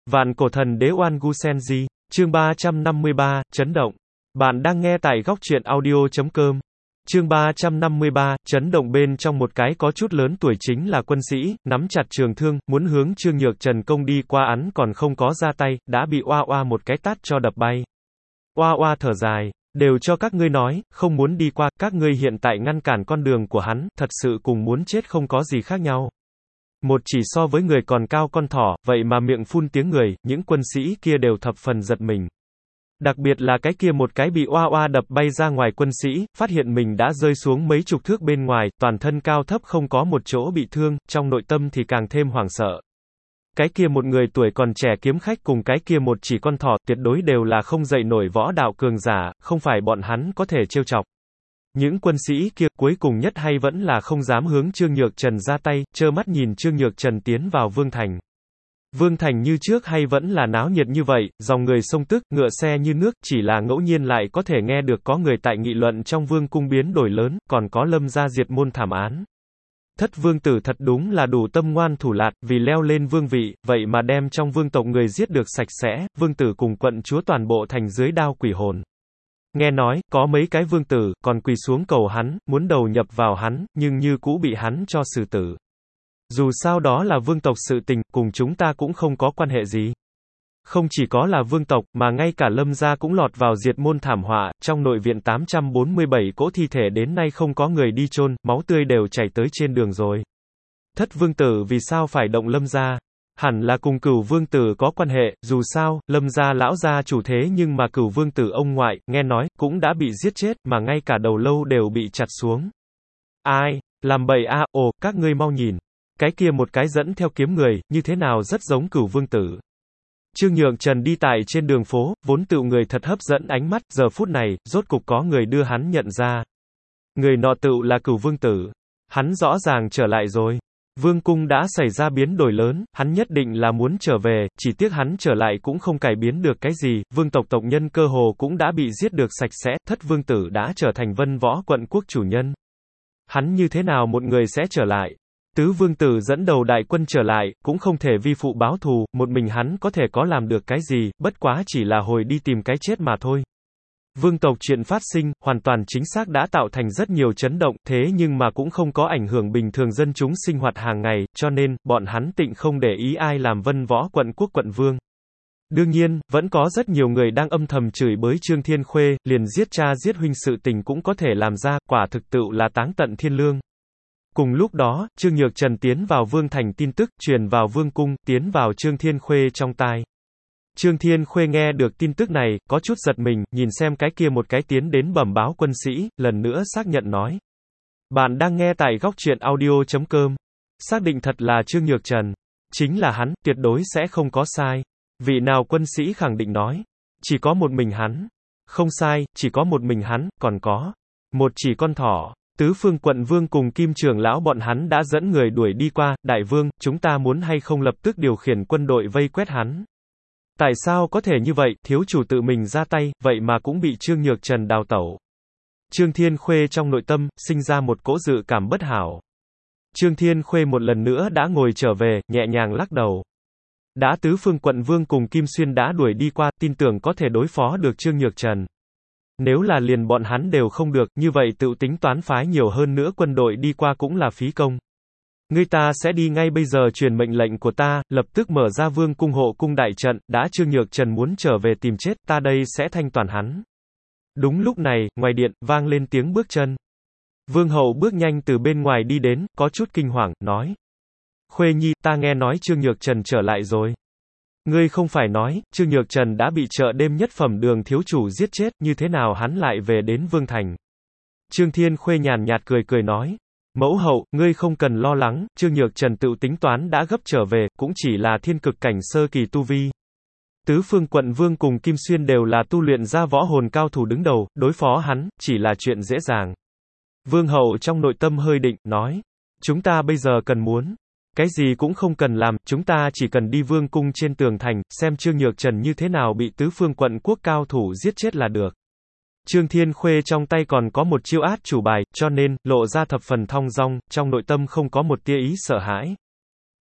Vạn cổ thần đế Oan Gu Senji, chương 353, chấn động. Bạn đang nghe tại góc truyện audio.com. Chương 353, chấn động. Bên trong một cái có chút lớn tuổi chính là quân sĩ, nắm chặt trường thương, muốn hướng Trương Nhược Trần công đi qua, hắn còn không có ra tay, đã bị oa oa một cái tát cho đập bay. Oa oa thở dài, đều cho các ngươi nói, không muốn đi qua, các ngươi hiện tại ngăn cản con đường của hắn, thật sự cùng muốn chết không có gì khác nhau. Một chỉ so với người còn cao con thỏ, vậy mà miệng phun tiếng người, những quân sĩ kia đều thập phần giật mình. Đặc biệt là cái kia một cái bị oa oa đập bay ra ngoài quân sĩ, phát hiện mình đã rơi xuống mấy chục thước bên ngoài, toàn thân cao thấp không có một chỗ bị thương, trong nội tâm thì càng thêm hoảng sợ. Cái kia một người tuổi còn trẻ kiếm khách cùng cái kia một chỉ con thỏ, tuyệt đối đều là không dậy nổi võ đạo cường giả, không phải bọn hắn có thể trêu chọc. Những quân sĩ kia cuối cùng nhất hay vẫn là không dám hướng Trương Nhược Trần ra tay, trơ mắt nhìn Trương Nhược Trần tiến vào Vương Thành. Vương Thành như trước hay vẫn là náo nhiệt như vậy, dòng người xông tức, ngựa xe như nước, chỉ là ngẫu nhiên lại có thể nghe được có người tại nghị luận trong vương cung biến đổi lớn, còn có Lâm gia diệt môn thảm án. Thất vương tử thật đúng là đủ tâm ngoan thủ lạt, vì leo lên vương vị, vậy mà đem trong vương tộc người giết được sạch sẽ, vương tử cùng quận chúa toàn bộ thành dưới đao quỷ hồn. Nghe nói, có mấy cái vương tử, còn quỳ xuống cầu hắn, muốn đầu nhập vào hắn, nhưng như cũ bị hắn cho xử tử. Dù sao đó là vương tộc sự tình, cùng chúng ta cũng không có quan hệ gì. Không chỉ có là vương tộc, mà ngay cả Lâm gia cũng lọt vào diệt môn thảm họa, trong nội viện 847 cỗ thi thể đến nay không có người đi chôn, máu tươi đều chảy tới trên đường rồi. Thất vương tử vì sao phải động Lâm gia? Hẳn là cùng Cửu vương tử có quan hệ, dù sao, Lâm gia lão gia chủ thế nhưng mà Cửu vương tử ông ngoại, nghe nói, cũng đã bị giết chết, mà ngay cả đầu lâu đều bị chặt xuống. Ai? Làm bậy a, ồ, các ngươi mau nhìn. Cái kia một cái dẫn theo kiếm người, như thế nào rất giống Cửu vương tử. Trương Nhược Trần đi tại trên đường phố, vốn tựu người thật hấp dẫn ánh mắt, giờ phút này, rốt cục có người đưa hắn nhận ra. Người nọ tựu là Cửu vương tử. Hắn rõ ràng trở lại rồi. Vương cung đã xảy ra biến đổi lớn, hắn nhất định là muốn trở về, chỉ tiếc hắn trở lại cũng không cải biến được cái gì, vương tộc tộc nhân cơ hồ cũng đã bị giết được sạch sẽ, thất vương tử đã trở thành Vân Võ quận quốc chủ nhân. Hắn như thế nào một người sẽ trở lại? Tứ vương tử dẫn đầu đại quân trở lại, cũng không thể vi phụ báo thù, một mình hắn có thể có làm được cái gì, bất quá chỉ là hồi đi tìm cái chết mà thôi. Vương tộc chuyện phát sinh, hoàn toàn chính xác đã tạo thành rất nhiều chấn động, thế nhưng mà cũng không có ảnh hưởng bình thường dân chúng sinh hoạt hàng ngày, cho nên, bọn hắn tịnh không để ý ai làm Vân Võ quận quốc quận vương. Đương nhiên, vẫn có rất nhiều người đang âm thầm chửi bới Trương Thiên Khuê, liền giết cha giết huynh sự tình cũng có thể làm ra, quả thực tựu là táng tận thiên lương. Cùng lúc đó, Trương Nhược Trần tiến vào Vương Thành, tin tức truyền vào Vương cung, tiến vào Trương Thiên Khuê trong tai. Trương Thiên Khuê nghe được tin tức này, có chút giật mình, nhìn xem cái kia một cái tiến đến bẩm báo quân sĩ, lần nữa xác nhận nói. Bạn đang nghe tại góc truyện audio.com. Xác định thật là Trương Nhược Trần. Chính là hắn, tuyệt đối sẽ không có sai. Vị nào quân sĩ khẳng định nói. Chỉ có một mình hắn. Không sai, chỉ có một mình hắn, còn có một chỉ con thỏ. Tứ phương quận vương cùng Kim trưởng lão bọn hắn đã dẫn người đuổi đi qua, đại vương, chúng ta muốn hay không lập tức điều khiển quân đội vây quét hắn. Tại sao có thể như vậy, thiếu chủ tự mình ra tay, vậy mà cũng bị Trương Nhược Trần đào tẩu. Trương Thiên Khuê trong nội tâm, sinh ra một cỗ dự cảm bất hảo. Trương Thiên Khuê một lần nữa đã ngồi trở về, nhẹ nhàng lắc đầu. Đã tứ phương quận vương cùng Kim Xuyên đã đuổi đi qua, tin tưởng có thể đối phó được Trương Nhược Trần. Nếu là liền bọn hắn đều không được, như vậy tự tính toán phái nhiều hơn nữa quân đội đi qua cũng là phí công. Người ta sẽ đi ngay bây giờ truyền mệnh lệnh của ta, lập tức mở ra vương cung hộ cung đại trận, đã Trương Nhược Trần muốn trở về tìm chết, ta đây sẽ thanh toàn hắn. Đúng lúc này, ngoài điện, vang lên tiếng bước chân. Vương hậu bước nhanh từ bên ngoài đi đến, có chút kinh hoàng, nói. Khuê nhi, ta nghe nói Trương Nhược Trần trở lại rồi. Ngươi không phải nói, Trương Nhược Trần đã bị chợ đêm nhất phẩm đường thiếu chủ giết chết, như thế nào hắn lại về đến Vương Thành. Trương Thiên Khuê nhàn nhạt cười cười nói. Mẫu hậu, ngươi không cần lo lắng, Trương Nhược Trần tự tính toán đã gấp trở về, cũng chỉ là thiên cực cảnh sơ kỳ tu vi. Tứ phương quận vương cùng Kim Xuyên đều là tu luyện ra võ hồn cao thủ đứng đầu, đối phó hắn, chỉ là chuyện dễ dàng. Vương hậu trong nội tâm hơi định, nói. Chúng ta bây giờ cần muốn. Cái gì cũng không cần làm, chúng ta chỉ cần đi vương cung trên tường thành, xem Trương Nhược Trần như thế nào bị tứ phương quận quốc cao thủ giết chết là được. Trương Thiên Khuê trong tay còn có một chiêu át chủ bài, cho nên, lộ ra thập phần thong dong, trong nội tâm không có một tia ý sợ hãi.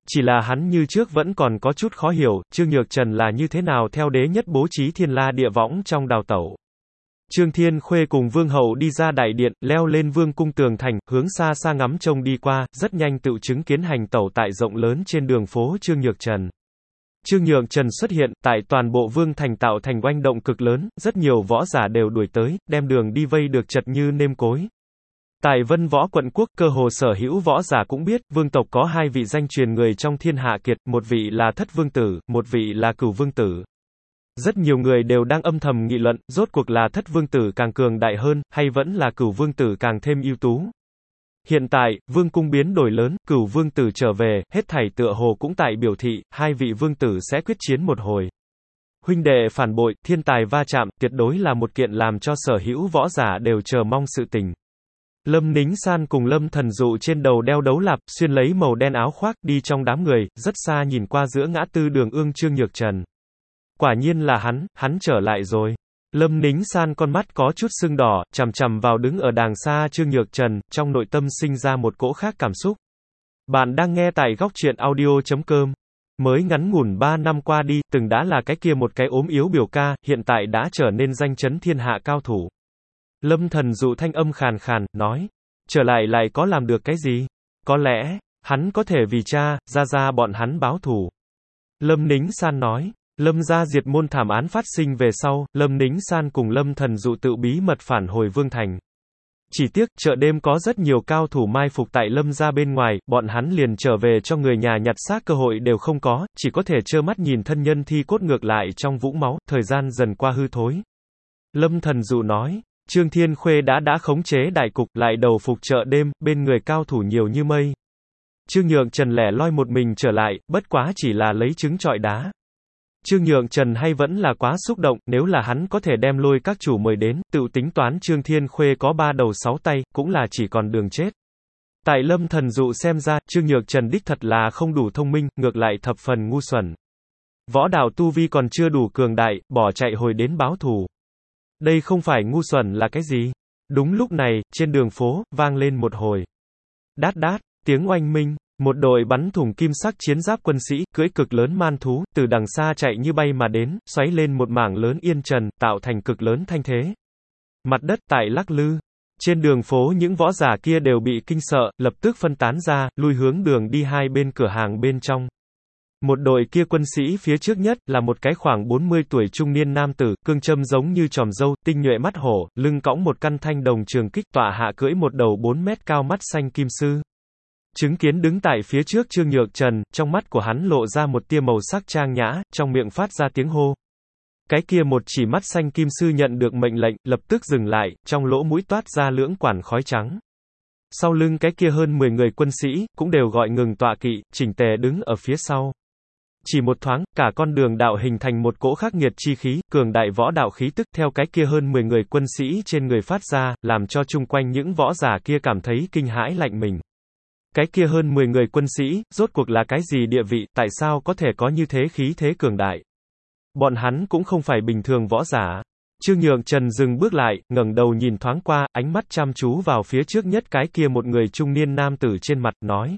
Chỉ là hắn như trước vẫn còn có chút khó hiểu, Trương Nhược Trần là như thế nào theo đế nhất bố trí thiên la địa võng trong đào tẩu. Trương Thiên Khuê cùng Vương Hậu đi ra đại điện, leo lên vương cung tường thành, hướng xa xa ngắm trông đi qua, rất nhanh tự chứng kiến hành tẩu tại rộng lớn trên đường phố Trương Nhược Trần. Trương Nhược Trần xuất hiện, tại toàn bộ vương thành tạo thành oanh động cực lớn, rất nhiều võ giả đều đuổi tới, đem đường đi vây được chật như nêm cối. Tại Vân Võ quận quốc, cơ hồ sở hữu võ giả cũng biết, vương tộc có hai vị danh truyền người trong thiên hạ kiệt, một vị là Thất Vương Tử, một vị là Cửu Vương Tử. Rất nhiều người đều đang âm thầm nghị luận, rốt cuộc là Thất Vương Tử càng cường đại hơn, hay vẫn là Cửu Vương Tử càng thêm ưu tú. Hiện tại, vương cung biến đổi lớn, Cửu Vương Tử trở về, hết thảy tựa hồ cũng tại biểu thị, hai vị vương tử sẽ quyết chiến một hồi. Huynh đệ phản bội, thiên tài va chạm, tuyệt đối là một kiện làm cho sở hữu võ giả đều chờ mong sự tình. Lâm Nính San cùng Lâm Thần Dụ trên đầu đeo đấu lạp, xuyên lấy màu đen áo khoác, đi trong đám người, rất xa nhìn qua giữa ngã tư đường ương Trương Nhược Trần. Quả nhiên là hắn trở lại rồi. Lâm Nính San con mắt có chút sưng đỏ, chằm chằm vào đứng ở đàng xa Trương Nhược Trần, trong nội tâm sinh ra một cỗ khác cảm xúc. Bạn đang nghe tại góc truyện audio.com. Mới ngắn ngủn 3 năm qua đi, từng đã là cái kia một cái ốm yếu biểu ca, hiện tại đã trở nên danh chấn thiên hạ cao thủ. Lâm Thần Dụ thanh âm khàn khàn, nói, trở lại có làm được cái gì? Có lẽ, hắn có thể vì cha, gia bọn hắn báo thù. Lâm Nính San nói, Lâm gia diệt môn thảm án phát sinh về sau, Lâm Nính San cùng Lâm Thần Dụ tự bí mật phản hồi Vương Thành. Chỉ tiếc, chợ đêm có rất nhiều cao thủ mai phục tại Lâm gia bên ngoài, bọn hắn liền trở về cho người nhà nhặt xác cơ hội đều không có, chỉ có thể trơ mắt nhìn thân nhân thi cốt ngược lại trong vũng máu, thời gian dần qua hư thối. Lâm Thần Dụ nói, Trương Thiên Khuê đã khống chế đại cục, lại đầu phục chợ đêm, bên người cao thủ nhiều như mây. Trương Nhược Trần lẻ loi một mình trở lại, bất quá chỉ là lấy trứng trọi đá. Trương Nhược Trần hay vẫn là quá xúc động, nếu là hắn có thể đem lôi các chủ mời đến, tự tính toán Trương Thiên Khuê có 3 đầu 6 tay, cũng là chỉ còn đường chết. Tại Lâm Thần Dụ xem ra, Trương Nhược Trần đích thật là không đủ thông minh, ngược lại thập phần ngu xuẩn. Võ đạo tu vi còn chưa đủ cường đại, bỏ chạy hồi đến báo thù. Đây không phải ngu xuẩn là cái gì? Đúng lúc này, trên đường phố, vang lên một hồi. Đát đát, tiếng oanh minh. Một đội bắn thủng kim sắc chiến giáp quân sĩ, cưỡi cực lớn man thú, từ đằng xa chạy như bay mà đến, xoáy lên một mảng lớn yên trần, tạo thành cực lớn thanh thế. Mặt đất tại lắc lư. Trên đường phố những võ giả kia đều bị kinh sợ, lập tức phân tán ra, lui hướng đường đi hai bên cửa hàng bên trong. Một đội kia quân sĩ phía trước nhất, là một cái khoảng 40 tuổi trung niên nam tử, cương châm giống như chòm râu, tinh nhuệ mắt hổ, lưng cõng một căn thanh đồng trường kích, tọa hạ cưỡi một đầu 4 mét cao mắt xanh kim sư. Chứng kiến đứng tại phía trước Trương Nhược Trần, trong mắt của hắn lộ ra một tia màu sắc trang nhã, trong miệng phát ra tiếng hô. Cái kia một chỉ mắt xanh kim sư nhận được mệnh lệnh, lập tức dừng lại, trong lỗ mũi toát ra lưỡng quản khói trắng. Sau lưng cái kia hơn 10 người quân sĩ, cũng đều gọi ngừng tọa kỵ, chỉnh tề đứng ở phía sau. Chỉ một thoáng, cả con đường đạo hình thành một cỗ khắc nghiệt chi khí, cường đại võ đạo khí tức theo cái kia hơn 10 người quân sĩ trên người phát ra, làm cho chung quanh những võ giả kia cảm thấy kinh hãi lạnh mình. Cái kia hơn 10 người quân sĩ, rốt cuộc là cái gì địa vị, tại sao có thể có như thế khí thế cường đại? Bọn hắn cũng không phải bình thường võ giả. Trương Nhược Trần dừng bước lại, ngẩng đầu nhìn thoáng qua, ánh mắt chăm chú vào phía trước nhất cái kia một người trung niên nam tử trên mặt, nói.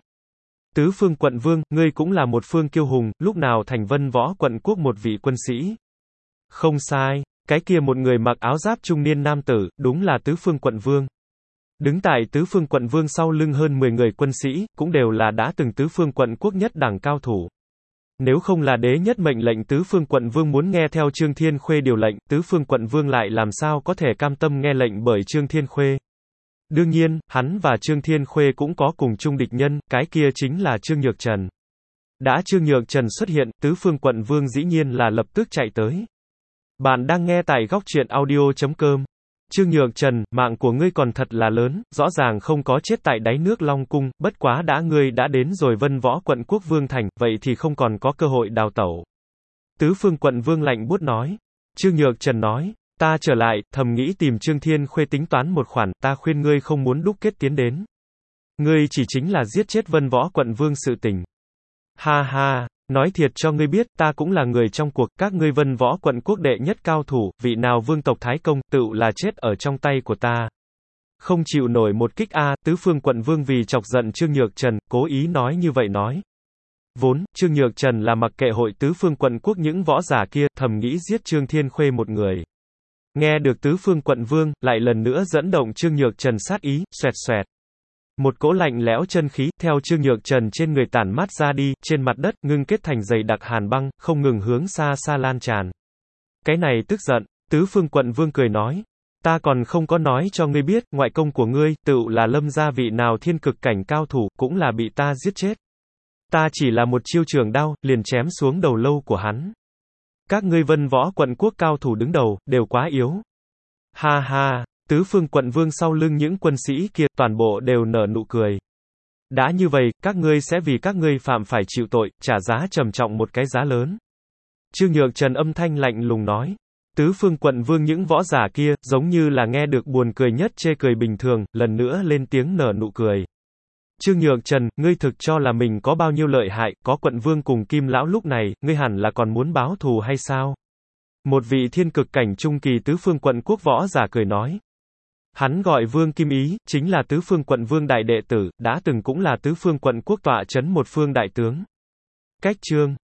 Tứ phương quận vương, ngươi cũng là một phương kiêu hùng, lúc nào thành Vân Võ quận quốc một vị quân sĩ? Không sai, cái kia một người mặc áo giáp trung niên nam tử, đúng là tứ phương quận vương. Đứng tại tứ phương quận vương sau lưng hơn 10 người quân sĩ, cũng đều là đã từng tứ phương quận quốc nhất đẳng cao thủ. Nếu không là đế nhất mệnh lệnh tứ phương quận vương muốn nghe theo Trương Thiên Khuê điều lệnh, tứ phương quận vương lại làm sao có thể cam tâm nghe lệnh bởi Trương Thiên Khuê. Đương nhiên, hắn và Trương Thiên Khuê cũng có cùng chung địch nhân, cái kia chính là Trương Nhược Trần. Đã Trương Nhược Trần xuất hiện, tứ phương quận vương dĩ nhiên là lập tức chạy tới. Bạn đang nghe tại góc truyện audio.com. Trương Nhược Trần, mạng của ngươi còn thật là lớn, rõ ràng không có chết tại đáy nước Long Cung, bất quá ngươi đã đến rồi Vân Võ quận quốc vương thành, vậy thì không còn có cơ hội đào tẩu. Tứ phương quận vương lạnh buốt nói. Trương Nhược Trần nói, ta trở lại, thầm nghĩ tìm Trương Thiên Khuê tính toán một khoản, ta khuyên ngươi không muốn đúc kết tiến đến. Ngươi chỉ chính là giết chết Vân Võ quận vương sự tình. Ha ha. Nói thiệt cho ngươi biết, ta cũng là người trong cuộc, các ngươi Vân Võ quận quốc đệ nhất cao thủ, vị nào vương tộc Thái Công, tựu là chết ở trong tay của ta. Không chịu nổi một kích a, tứ phương quận vương vì chọc giận Trương Nhược Trần, cố ý nói như vậy nói. Vốn, Trương Nhược Trần là mặc kệ hội tứ phương quận quốc những võ giả kia, thầm nghĩ giết Trương Thiên Khuê một người. Nghe được tứ phương quận vương, lại lần nữa dẫn động Trương Nhược Trần sát ý, xoẹt xoẹt. Một cỗ lạnh lẽo chân khí, theo Trương Nhược Trần trên người tản mát ra đi, trên mặt đất, ngưng kết thành dày đặc hàn băng, không ngừng hướng xa xa lan tràn. Cái này tức giận, tứ phương quận vương cười nói. Ta còn không có nói cho ngươi biết, ngoại công của ngươi, tựu là Lâm gia vị nào thiên cực cảnh cao thủ, cũng là bị ta giết chết. Ta chỉ là một chiêu trường đao, liền chém xuống đầu lâu của hắn. Các ngươi Vân Võ quận quốc cao thủ đứng đầu, đều quá yếu. Ha ha, tứ phương quận vương sau lưng những quân sĩ kia, toàn bộ đều nở nụ cười. Đã như vậy, các ngươi sẽ vì các ngươi phạm phải chịu tội, trả giá trầm trọng một cái giá lớn. Trương Nhược Trần âm thanh lạnh lùng nói. Tứ phương quận vương những võ giả kia, giống như là nghe được buồn cười nhất chê cười bình thường, lần nữa lên tiếng nở nụ cười. Trương Nhược Trần, ngươi thực cho là mình có bao nhiêu lợi hại, có quận vương cùng Kim lão lúc này, ngươi hẳn là còn muốn báo thù hay sao? Một vị thiên cực cảnh trung kỳ tứ phương quận quốc võ giả cười nói. Hắn gọi Vương Kim Ý, chính là tứ phương quận vương đại đệ tử, đã từng cũng là tứ phương quận quốc tọa trấn một phương đại tướng. Cách chương